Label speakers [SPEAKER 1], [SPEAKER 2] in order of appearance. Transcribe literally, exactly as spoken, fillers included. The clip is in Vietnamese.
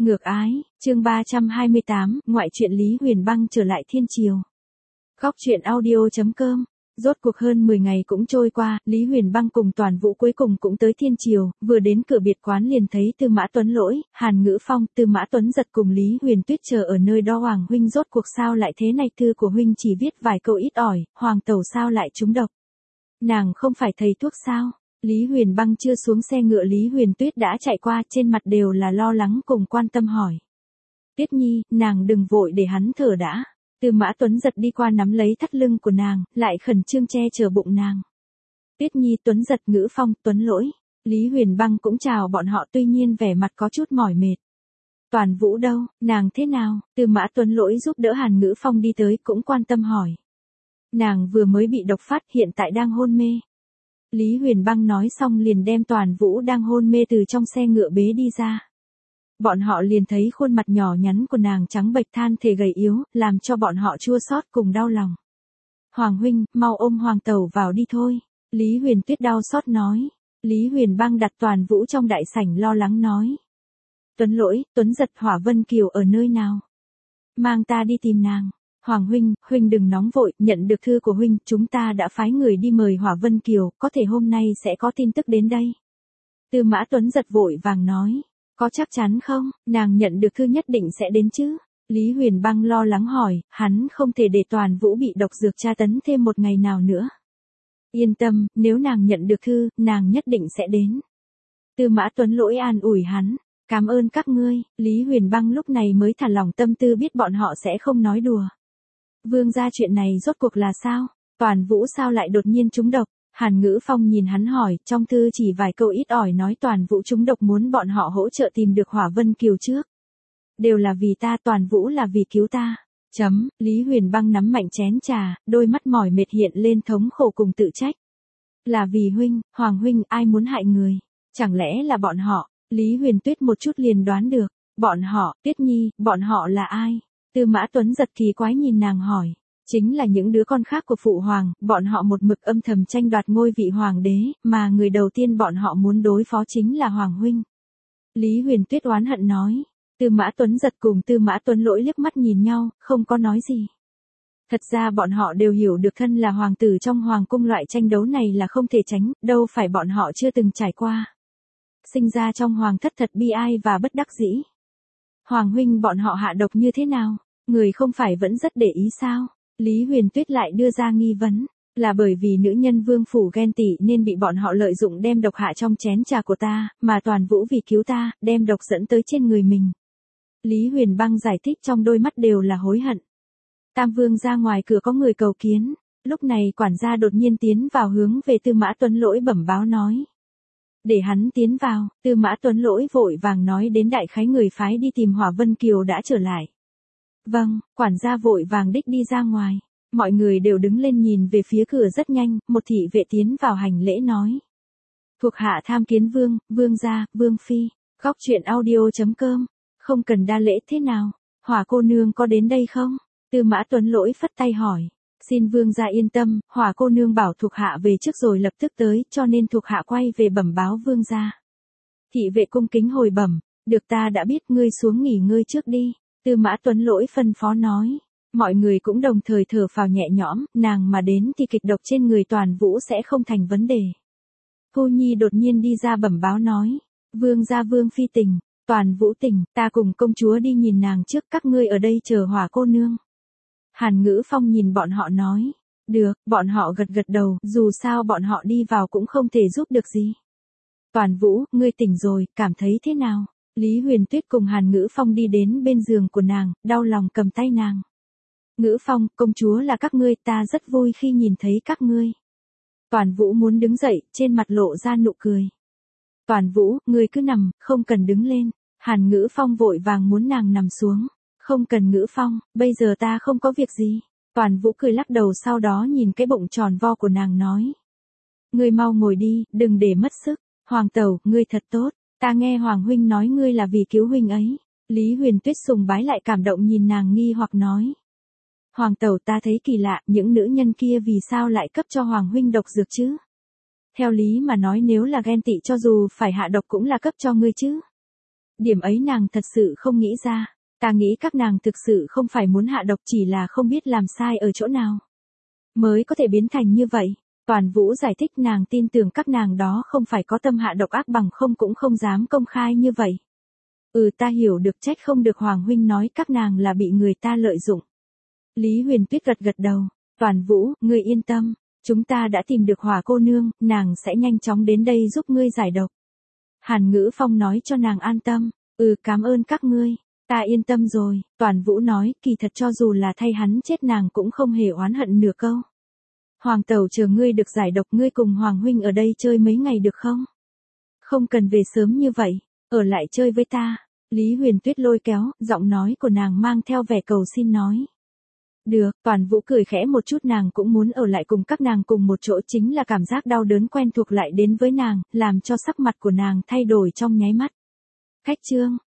[SPEAKER 1] Ngược ái, chương ba trăm hai mươi tám, ngoại truyện Lý Huyền Băng trở lại thiên triều. Góc truyện audio chấm com. Rốt cuộc hơn mười ngày cũng trôi qua, Lý Huyền Băng cùng Toàn Vũ cuối cùng cũng tới thiên triều, vừa đến cửa biệt quán liền thấy Tư Mã Tuấn Lỗi, Hàn Ngữ Phong, Tư Mã Tuấn Giật cùng Lý Huyền Tuyết chờ ở nơi đó. Hoàng huynh rốt cuộc sao lại thế này, thư của huynh chỉ viết vài câu ít ỏi, Hoàng tẩu sao lại trúng độc? Nàng không phải thầy thuốc sao? Lý Huyền Băng chưa xuống xe ngựa, Lý Huyền Tuyết đã chạy qua, trên mặt đều là lo lắng cùng quan tâm hỏi. Tuyết Nhi, nàng đừng vội để hắn thở đã. Tư Mã Tuấn Giật đi qua nắm lấy thắt lưng của nàng, lại khẩn trương che chở bụng nàng. Tuyết Nhi, Tuấn Giật, Ngữ Phong, Tuấn Lỗi. Lý Huyền Băng cũng chào bọn họ, tuy nhiên vẻ mặt có chút mỏi mệt. Toàn Vũ đâu, nàng thế nào? Tư Mã Tuấn Lỗi giúp đỡ Hàn Ngữ Phong đi tới, cũng quan tâm hỏi. Nàng vừa mới bị độc phát, hiện tại đang hôn mê. Lý Huyền Băng nói xong liền đem Toàn Vũ đang hôn mê từ trong xe ngựa bế đi ra. Bọn họ liền thấy khuôn mặt nhỏ nhắn của nàng trắng bệch, than thể gầy yếu, làm cho bọn họ chua xót cùng đau lòng. Hoàng huynh, mau ôm Hoàng tẩu vào đi thôi. Lý Huyền Tuyết đau xót nói. Lý Huyền Băng đặt Toàn Vũ trong đại sảnh lo lắng nói. Tuấn Lỗi, Tuấn Giật, Hỏa Vân Kiều ở nơi nào? Mang ta đi tìm nàng. Hoàng huynh, huynh đừng nóng vội, nhận được thư của huynh, chúng ta đã phái người đi mời Hỏa Vân Kiều, có thể hôm nay sẽ có tin tức đến đây. Tư Mã Tuấn Giật vội vàng nói, có chắc chắn không, nàng nhận được thư nhất định sẽ đến chứ? Lý Huyền Băng lo lắng hỏi, hắn không thể để Toàn Vũ bị độc dược tra tấn thêm một ngày nào nữa. Yên tâm, nếu nàng nhận được thư, nàng nhất định sẽ đến. Tư Mã Tuấn Lỗi an ủi hắn, cảm ơn các ngươi. Lý Huyền Băng lúc này mới thả lỏng tâm tư, biết bọn họ sẽ không nói đùa. Vương gia, chuyện này rốt cuộc là sao? Toàn Vũ sao lại đột nhiên trúng độc? Hàn Ngữ Phong nhìn hắn hỏi, trong thư chỉ vài câu ít ỏi nói Toàn Vũ trúng độc, muốn bọn họ hỗ trợ tìm được Hỏa Vân Kiều trước. Đều là vì ta, Toàn Vũ là vì cứu ta. Chấm, Lý Huyền Băng nắm mạnh chén trà, đôi mắt mỏi mệt hiện lên thống khổ cùng tự trách. Là vì huynh, Hoàng huynh, ai muốn hại người? Chẳng lẽ là bọn họ? Lý Huyền Tuyết một chút liền đoán được. Bọn họ, Tuyết Nhi, bọn họ là ai? Tư Mã Tuấn Giật kỳ quái nhìn nàng hỏi. Chính là những đứa con khác của phụ hoàng, bọn họ một mực âm thầm tranh đoạt ngôi vị hoàng đế, mà người đầu tiên bọn họ muốn đối phó chính là Hoàng huynh. Lý Huyền Tuyết oán hận nói. Tư Mã Tuấn Giật cùng Tư Mã Tuấn Lỗi liếc mắt nhìn nhau, không có nói gì. Thật ra bọn họ đều hiểu được thân là hoàng tử trong hoàng cung, loại tranh đấu này là không thể tránh, đâu phải bọn họ chưa từng trải qua. Sinh ra trong hoàng thất thật bi ai và bất đắc dĩ. Hoàng huynh, bọn họ hạ độc như thế nào? Người không phải vẫn rất để ý sao? Lý Huyền Tuyết lại đưa ra nghi vấn, là bởi vì nữ nhân vương phủ ghen tị nên bị bọn họ lợi dụng đem độc hạ trong chén trà của ta, mà Toàn Vũ vì cứu ta, đem độc dẫn tới trên người mình. Lý Huyền Băng giải thích, trong đôi mắt đều là hối hận. Tam vương ra ngoài cửa có người cầu kiến, lúc này quản gia đột nhiên tiến vào hướng về Tư Mã Tuấn Lỗi bẩm báo nói. Để hắn tiến vào, Tư Mã Tuấn Lỗi vội vàng nói đến đại khái người phái đi tìm Hỏa Vân Kiều đã trở lại. Vâng, quản gia vội vàng đích đi ra ngoài. Mọi người đều đứng lên nhìn về phía cửa, rất nhanh, một thị vệ tiến vào hành lễ nói. Thuộc hạ tham kiến vương, vương gia, vương phi. Góc truyện audio chấm com. Không cần đa lễ, thế nào? Hỏa cô nương có đến đây không? Tư Mã Tuấn Lỗi phất tay hỏi. Xin vương gia yên tâm, Hỏa cô nương bảo thuộc hạ về trước rồi lập tức tới, cho nên thuộc hạ quay về bẩm báo vương gia. Thị vệ cung kính hồi bẩm, được, ta đã biết, ngươi xuống nghỉ ngơi trước đi. Tư Mã Tuấn Lỗi phân phó nói. Mọi người cũng đồng thời thở phào nhẹ nhõm, nàng mà đến thì kịch độc trên người Toàn Vũ sẽ không thành vấn đề. Phu Nhi đột nhiên đi ra bẩm báo nói. Vương gia, vương phi tỉnh, Toàn Vũ tỉnh, ta cùng công chúa đi nhìn nàng trước, các ngươi ở đây chờ Hỏa cô nương. Hàn Ngữ Phong nhìn bọn họ nói. Được, bọn họ gật gật đầu, dù sao bọn họ đi vào cũng không thể giúp được gì. Toàn Vũ, ngươi tỉnh rồi, cảm thấy thế nào? Lý Huyền Tuyết cùng Hàn Ngữ Phong đi đến bên giường của nàng, đau lòng cầm tay nàng. Ngữ Phong, công chúa là các ngươi, ta rất vui khi nhìn thấy các ngươi. Toàn Vũ muốn đứng dậy, trên mặt lộ ra nụ cười. Toàn Vũ, ngươi cứ nằm, không cần đứng lên. Hàn Ngữ Phong vội vàng muốn nàng nằm xuống. Không cần Ngữ Phong, bây giờ ta không có việc gì. Toàn Vũ cười lắc đầu, sau đó nhìn cái bụng tròn vo của nàng nói. Ngươi mau ngồi đi, đừng để mất sức. Hoàng tẩu, ngươi thật tốt. Ta nghe Hoàng huynh nói ngươi là vì cứu huynh ấy. Lý Huyền Tuyết sùng bái lại cảm động nhìn nàng nghi hoặc nói. Hoàng tẩu, ta thấy kỳ lạ, những nữ nhân kia vì sao lại cấp cho Hoàng huynh độc dược chứ? Theo lý mà nói nếu là ghen tị cho dù phải hạ độc cũng là cấp cho ngươi chứ. Điểm ấy nàng thật sự không nghĩ ra. Ta nghĩ các nàng thực sự không phải muốn hạ độc, chỉ là không biết làm sai ở chỗ nào mới có thể biến thành như vậy. Toàn Vũ giải thích nàng tin tưởng các nàng đó không phải có tâm hạ độc ác, bằng không cũng không dám công khai như vậy. Ừ, ta hiểu được, trách không được Hoàng huynh nói các nàng là bị người ta lợi dụng. Lý Huyền Tuyết gật gật đầu. Toàn Vũ, ngươi yên tâm, chúng ta đã tìm được Hỏa cô nương, nàng sẽ nhanh chóng đến đây giúp ngươi giải độc. Hàn Ngữ Phong nói cho nàng an tâm. Ừ, cảm ơn các ngươi, ta yên tâm rồi. Toàn Vũ nói, kỳ thật cho dù là thay hắn chết nàng cũng không hề oán hận nửa câu. Hoàng tẩu chờ ngươi được giải độc, ngươi cùng Hoàng huynh ở đây chơi mấy ngày được không? Không cần về sớm như vậy, ở lại chơi với ta. Lý Huyền Tuyết lôi kéo, giọng nói của nàng mang theo vẻ cầu xin nói. Được. Toàn Vũ cười khẽ một chút, nàng cũng muốn ở lại cùng các nàng cùng một chỗ, chính là cảm giác đau đớn quen thuộc lại đến với nàng, làm cho sắc mặt của nàng thay đổi trong nháy mắt. Khách trương,